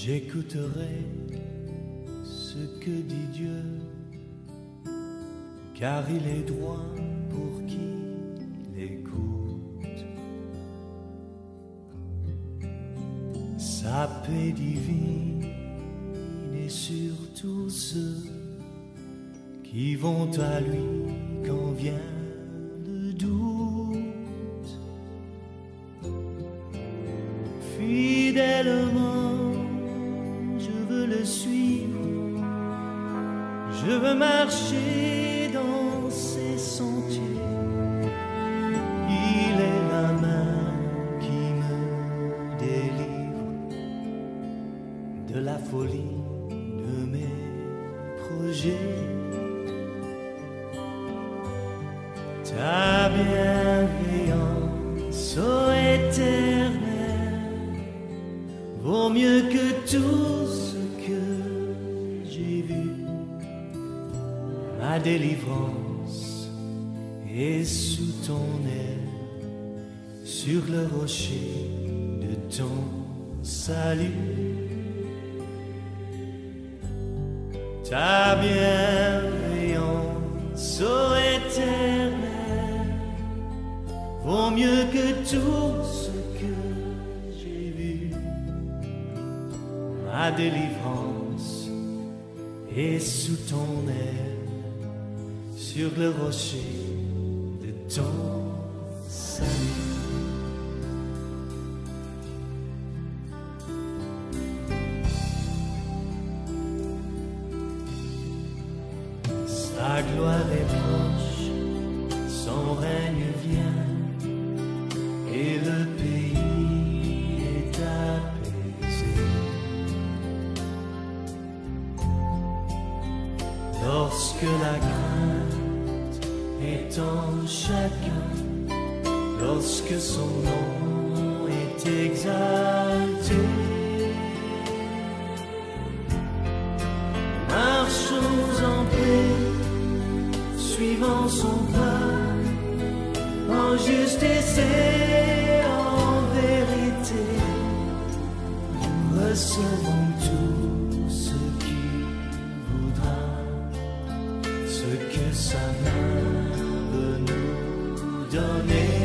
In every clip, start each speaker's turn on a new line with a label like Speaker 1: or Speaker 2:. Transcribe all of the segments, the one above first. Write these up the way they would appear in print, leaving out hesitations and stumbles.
Speaker 1: J'écouterai ce que dit Dieu, car il est droit pour qui l'écoute. Sa paix divine est sur tous ceux qui vont à lui quand vient le doute. Fidèlement je veux le suivre, je veux marcher dans ses sentiers. Il est la main qui me délivre de la folie de mes projets. Ta bienveillance, ô Éternel, vaut mieux que tout ce que j'ai vu. Ma délivrance est sous ton aile, sur le rocher de ton salut. Ta bienveillance, ô Éternel, vaut mieux que tout ce que j'ai vu. Ma délivrance est sous ton aile, sur le rocher de ton salut. Sa gloire est proche, son règne vient, et le pays est apaisé. Lorsque la crainte est en chacun, lorsque son nom est exalté, marchons en paix, suivant son pas, en justice et en vérité. Recevons tout ce qu'il voudra, ce que sa main veut nous donner.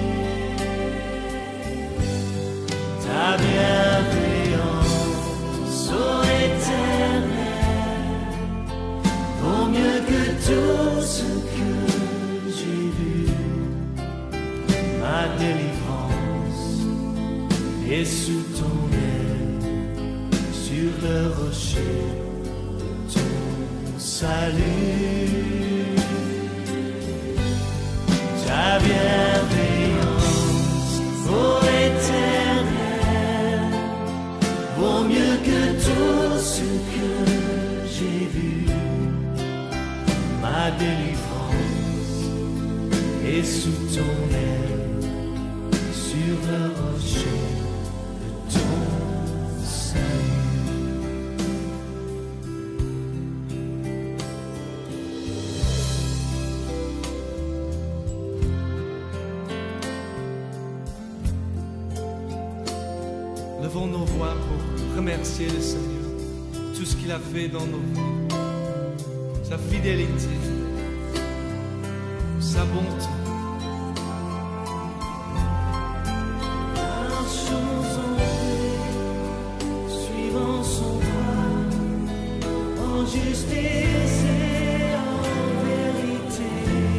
Speaker 1: Ta bienveillance, ô Éternel, vaut mieux que tout ce que j'ai vu. Ma délivrance est sous ton aile, sur le rocher de ton salut. Ta bienveillance, ô Éternel, vaut mieux que tout ce que j'ai vu. Ma délivrance est sous ton aile, sur le rocher de ton salut.
Speaker 2: Levons nos voix pour remercier le Seigneur pour tout ce qu'il a fait dans nos vies, sa fidélité, sa bonté.
Speaker 1: Marchons en paix, suivant son pas, en justice et en vérité.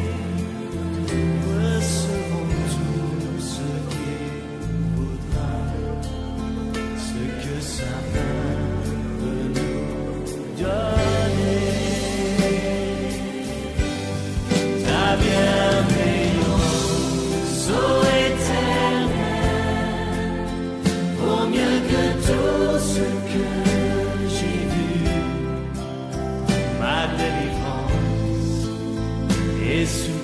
Speaker 1: Recevons tout ce qu'il voudra, ce que sa main veut nous donner. Ta bienveillance, ô Éternel, vaut mieux que tout ce que j'ai vu. Ma délivrance est sous